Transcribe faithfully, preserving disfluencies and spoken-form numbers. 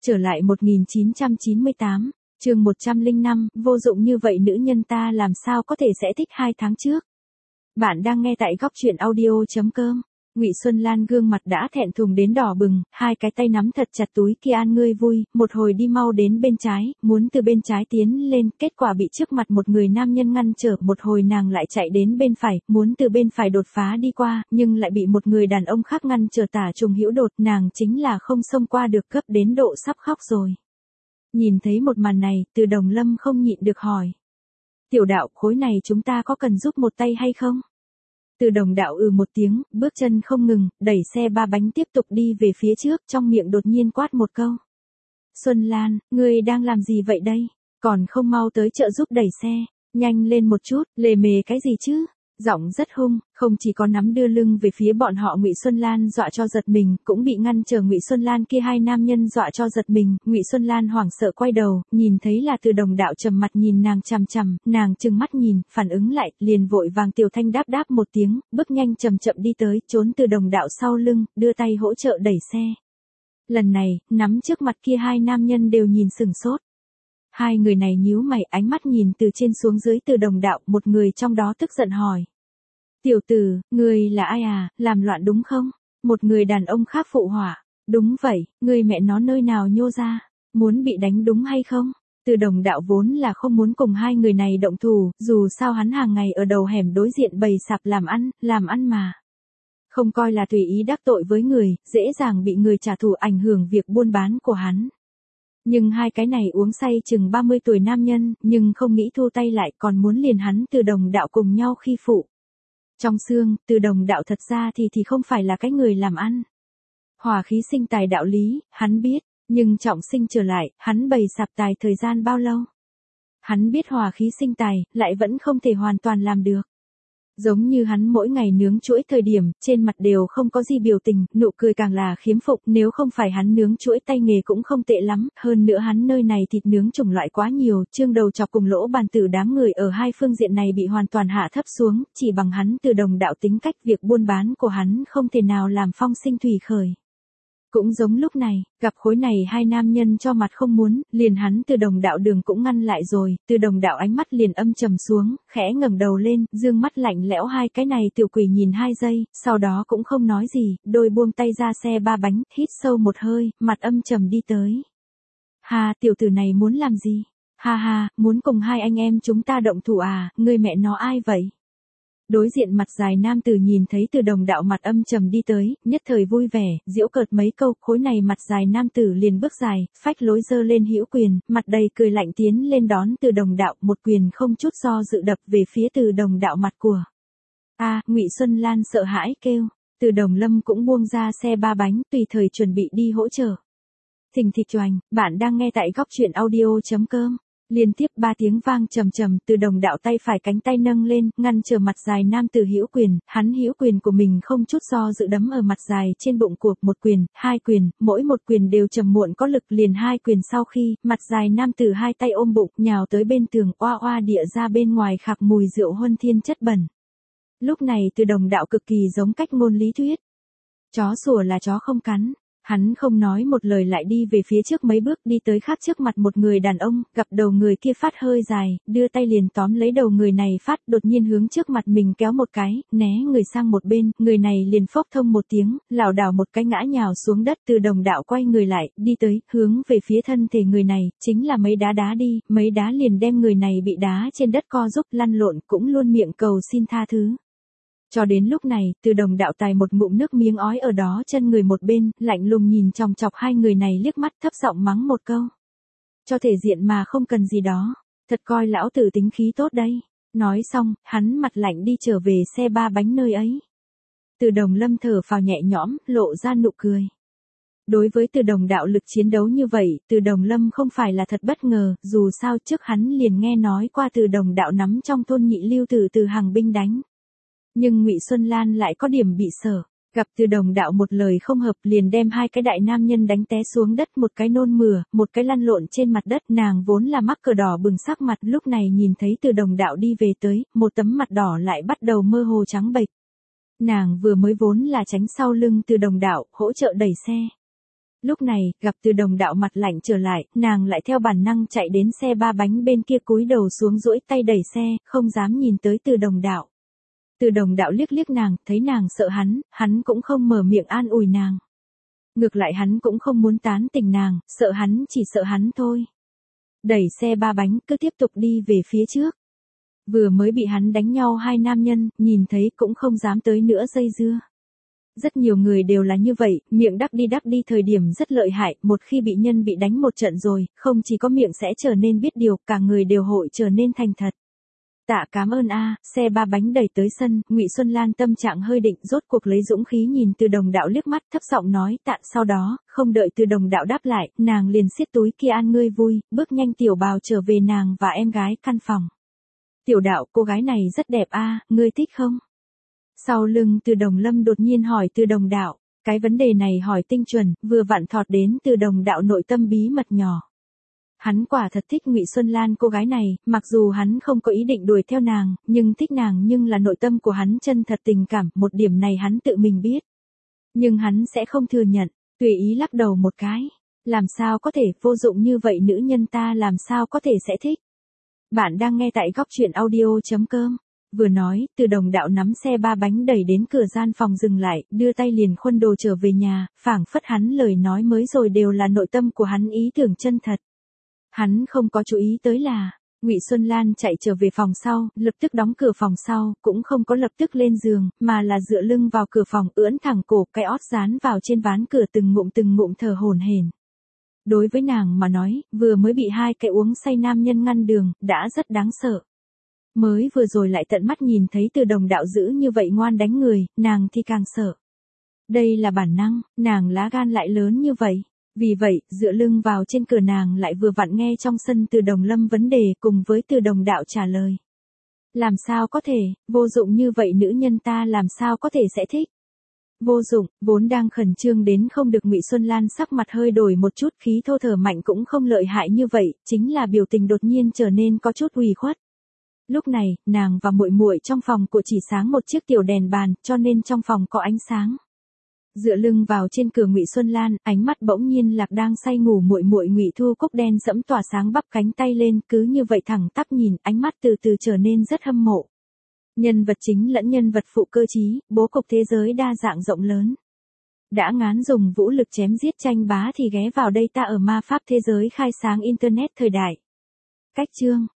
Trở lại một nghìn chín trăm chín mươi tám, chương một trăm lẻ năm, vô dụng như vậy nữ nhân ta làm sao có thể sẽ thích hai tháng trước. Bạn đang nghe tại góc truyện audio chấm com. Ngụy Xuân Lan gương mặt đã thẹn thùng đến đỏ bừng, hai cái tay nắm thật chặt túi kia an ngươi vui, một hồi đi mau đến bên trái, muốn từ bên trái tiến lên, kết quả bị trước mặt một người nam nhân ngăn trở, một hồi nàng lại chạy đến bên phải, muốn từ bên phải đột phá đi qua, nhưng lại bị một người đàn ông khác ngăn trở tả trùng hữu đột, nàng chính là không xông qua được, cấp đến độ sắp khóc rồi. Nhìn thấy một màn này, Từ Đồng Lâm không nhịn được hỏi. Tiểu đạo, khối này chúng ta có cần giúp một tay hay không? Từ Đồng đạo ừ một tiếng, bước chân không ngừng, đẩy xe ba bánh tiếp tục đi về phía trước, trong miệng đột nhiên quát một câu. Xuân Lan, ngươi đang làm gì vậy đây? Còn không mau tới trợ giúp đẩy xe, nhanh lên một chút, lề mề cái gì chứ? Giọng rất hung, không chỉ có nắm đưa lưng về phía bọn họ Ngụy Xuân Lan dọa cho giật mình, cũng bị ngăn trở Ngụy Xuân Lan kia hai nam nhân dọa cho giật mình, Ngụy Xuân Lan hoảng sợ quay đầu, nhìn thấy là Từ Đồng đạo trầm mặt nhìn nàng chằm chằm, nàng trừng mắt nhìn, phản ứng lại, liền vội vàng tiểu thanh đáp đáp một tiếng, bước nhanh chậm chậm đi tới, trốn Từ Đồng đạo sau lưng, đưa tay hỗ trợ đẩy xe. Lần này, nắm trước mặt kia hai nam nhân đều nhìn sửng sốt. Hai người này nhíu mày, ánh mắt nhìn từ trên xuống dưới Từ Đồng đạo, một người trong đó tức giận hỏi. Tiểu tử, ngươi là ai à, làm loạn đúng không? Một người đàn ông khác phụ họa. Đúng vậy, ngươi mẹ nó nơi nào nhô ra, muốn bị đánh đúng hay không? Từ Đồng đạo vốn là không muốn cùng hai người này động thủ, dù sao hắn hàng ngày ở đầu hẻm đối diện bầy sạp làm ăn, làm ăn mà. Không coi là tùy ý đắc tội với người, dễ dàng bị người trả thù ảnh hưởng việc buôn bán của hắn. Nhưng hai cái này uống say chừng ba mươi tuổi nam nhân, nhưng không nghĩ thu tay lại, còn muốn liền hắn Từ Đồng đạo cùng nhau khi phụ. Trong xương, Từ Đồng đạo thật ra thì thì không phải là cái người làm ăn. Hòa khí sinh tài đạo lý, hắn biết, nhưng trọng sinh trở lại, hắn bày sạp tài thời gian bao lâu? Hắn biết hòa khí sinh tài, lại vẫn không thể hoàn toàn làm được. Giống như hắn mỗi ngày nướng chuỗi thời điểm, trên mặt đều không có gì biểu tình, nụ cười càng là khiếm phục, nếu không phải hắn nướng chuỗi tay nghề cũng không tệ lắm, hơn nữa hắn nơi này thịt nướng chủng loại quá nhiều, trương đầu chọc cùng lỗ bàn tử đám người ở hai phương diện này bị hoàn toàn hạ thấp xuống, chỉ bằng hắn Từ Đồng đạo tính cách việc buôn bán của hắn không thể nào làm phong sinh thủy khởi. Cũng giống lúc này, gặp khối này hai nam nhân cho mặt không muốn, liền hắn Từ Đồng đạo đường cũng ngăn lại rồi, Từ Đồng đạo ánh mắt liền âm trầm xuống, khẽ ngẩng đầu lên, dương mắt lạnh lẽo hai cái này tiểu quỷ nhìn hai giây, sau đó cũng không nói gì, đôi buông tay ra xe ba bánh, hít sâu một hơi, mặt âm trầm đi tới. Hà, tiểu tử này muốn làm gì? Ha ha, muốn cùng hai anh em chúng ta động thủ à, người mẹ nó ai vậy? Đối diện mặt dài nam tử nhìn thấy Từ Đồng đạo mặt âm trầm đi tới, nhất thời vui vẻ, giễu cợt mấy câu, khối này mặt dài nam tử liền bước dài, phách lối giơ lên hữu quyền, mặt đầy cười lạnh tiến lên đón Từ Đồng đạo, một quyền không chút do dự đập về phía Từ Đồng đạo mặt của. A, Ngụy Xuân Lan sợ hãi kêu, Từ Đồng Lâm cũng buông ra xe ba bánh, tùy thời chuẩn bị đi hỗ trợ. Thình thịch choành, bạn đang nghe tại góc truyện audio chấm com. Liên tiếp ba tiếng vang trầm trầm, Từ Đồng đạo tay phải cánh tay nâng lên, ngăn trở mặt dài nam tử hữu quyền, hắn hữu quyền của mình không chút do dự đấm ở mặt dài trên bụng của, một quyền, hai quyền, mỗi một quyền đều trầm muộn có lực, liền hai quyền sau khi, mặt dài nam tử hai tay ôm bụng, nhào tới bên tường, oa oa địa ra bên ngoài khạc mùi rượu huân thiên chất bẩn. Lúc này Từ Đồng đạo cực kỳ giống cách ngôn lý thuyết. Chó sủa là chó không cắn. Hắn không nói một lời lại đi về phía trước mấy bước, đi tới khác trước mặt một người đàn ông, gặp đầu người kia phát hơi dài, đưa tay liền tóm lấy đầu người này phát, đột nhiên hướng trước mặt mình kéo một cái, né người sang một bên, người này liền phốc thông một tiếng, lảo đảo một cái ngã nhào xuống đất. Từ Đồng đạo quay người lại, đi tới, hướng về phía thân thể người này, chính là mấy đá đá đi, mấy đá liền đem người này bị đá trên đất co giúp lăn lộn, cũng luôn miệng cầu xin tha thứ. Cho đến lúc này, Từ Đồng đạo tài một ngụm nước miếng ói ở đó chân người một bên, lạnh lùng nhìn chòng chọc hai người này liếc mắt, thấp giọng mắng một câu. Cho thể diện mà không cần gì đó, thật coi lão tử tính khí tốt đấy. Nói xong, hắn mặt lạnh đi trở về xe ba bánh nơi ấy. Từ Đồng Lâm thở phào nhẹ nhõm, lộ ra nụ cười. Đối với Từ Đồng đạo lực chiến đấu như vậy, Từ Đồng Lâm không phải là thật bất ngờ, dù sao trước hắn liền nghe nói qua Từ Đồng đạo nắm trong thôn nhị lưu tử từ hàng binh đánh. Nhưng Ngụy Xuân Lan lại có điểm bị sợ, gặp Từ Đồng đạo một lời không hợp liền đem hai cái đại nam nhân đánh té xuống đất, một cái nôn mửa, một cái lăn lộn trên mặt đất, nàng vốn là mắc cờ đỏ bừng sắc mặt, lúc này nhìn thấy Từ Đồng đạo đi về tới, một tấm mặt đỏ lại bắt đầu mơ hồ trắng bệch. Nàng vừa mới vốn là tránh sau lưng Từ Đồng đạo, hỗ trợ đẩy xe. Lúc này, gặp Từ Đồng Đạo mặt lạnh trở lại, nàng lại theo bản năng chạy đến xe ba bánh bên kia cúi đầu xuống duỗi tay đẩy xe, không dám nhìn tới Từ Đồng Đạo. Từ Đồng Đạo liếc liếc nàng, thấy nàng sợ hắn, hắn cũng không mở miệng an ủi nàng. Ngược lại hắn cũng không muốn tán tỉnh nàng, sợ hắn chỉ sợ hắn thôi. Đẩy xe ba bánh cứ tiếp tục đi về phía trước. Vừa mới bị hắn đánh nhau hai nam nhân, nhìn thấy cũng không dám tới nữa dây dưa. Rất nhiều người đều là như vậy, miệng đắc đi đắc đi thời điểm rất lợi hại, một khi bị nhân bị đánh một trận rồi, không chỉ có miệng sẽ trở nên biết điều, cả người đều hội trở nên thành thật. Tạ cảm ơn a, xe ba bánh đẩy tới sân, Ngụy Xuân Lan tâm trạng hơi định, rốt cuộc lấy dũng khí nhìn Từ Đồng Đạo liếc mắt, thấp giọng nói tạ, sau đó, không đợi Từ Đồng Đạo đáp lại, nàng liền siết túi kia an ngươi vui, bước nhanh tiểu bào trở về nàng và em gái căn phòng. Tiểu Đạo, cô gái này rất đẹp a, ngươi thích không? Sau lưng Từ Đồng Lâm đột nhiên hỏi Từ Đồng Đạo, cái vấn đề này hỏi tinh chuẩn, vừa vặn thọt đến Từ Đồng Đạo nội tâm bí mật nhỏ. Hắn quả thật thích Ngụy Xuân Lan cô gái này, mặc dù hắn không có ý định đuổi theo nàng, nhưng thích nàng nhưng là nội tâm của hắn chân thật tình cảm, một điểm này hắn tự mình biết. Nhưng hắn sẽ không thừa nhận, tùy ý lắc đầu một cái. Làm sao có thể, vô dụng như vậy nữ nhân ta làm sao có thể sẽ thích. Bạn đang nghe tại góc truyện audio chấm com. Vừa nói, Từ Đồng Đạo nắm xe ba bánh đẩy đến cửa gian phòng dừng lại, đưa tay liền khuân đồ trở về nhà, phảng phất hắn lời nói mới rồi đều là nội tâm của hắn ý tưởng chân thật. Hắn không có chú ý tới là, Ngụy Xuân Lan chạy trở về phòng sau, lập tức đóng cửa phòng sau, cũng không có lập tức lên giường, mà là dựa lưng vào cửa phòng, ưỡn thẳng cổ, cái ót dán vào trên ván cửa từng ngụm từng ngụm thở hổn hển. Đối với nàng mà nói, vừa mới bị hai cái uống say nam nhân ngăn đường, đã rất đáng sợ. Mới vừa rồi lại tận mắt nhìn thấy Từ Đồng Đạo dữ như vậy ngoan đánh người, nàng thì càng sợ. Đây là bản năng, nàng lá gan lại lớn như vậy. Vì vậy, dựa lưng vào trên cửa nàng lại vừa vặn nghe trong sân Từ Đồng Lâm vấn đề cùng với Từ Đồng Đạo trả lời. Làm sao có thể, vô dụng như vậy nữ nhân ta làm sao có thể sẽ thích. Vô dụng, vốn đang khẩn trương đến không được Ngụy Xuân Lan sắc mặt hơi đổi một chút, khí thô thở mạnh cũng không lợi hại như vậy, chính là biểu tình đột nhiên trở nên có chút ủy khuất. Lúc này, nàng và muội muội trong phòng của chỉ sáng một chiếc tiểu đèn bàn, cho nên trong phòng có ánh sáng. Dựa lưng vào trên cửa Ngụy Xuân Lan, ánh mắt bỗng nhiên lạc đang say ngủ muội muội Ngụy Thu Cúc đen sẫm tỏa sáng bắp cánh tay lên, cứ như vậy thẳng tắp nhìn, ánh mắt từ từ trở nên rất hâm mộ. Nhân vật chính lẫn nhân vật phụ cơ trí, bố cục thế giới đa dạng rộng lớn. Đã ngán dùng vũ lực chém giết tranh bá thì ghé vào đây ta ở ma pháp thế giới khai sáng internet thời đại. Cách chương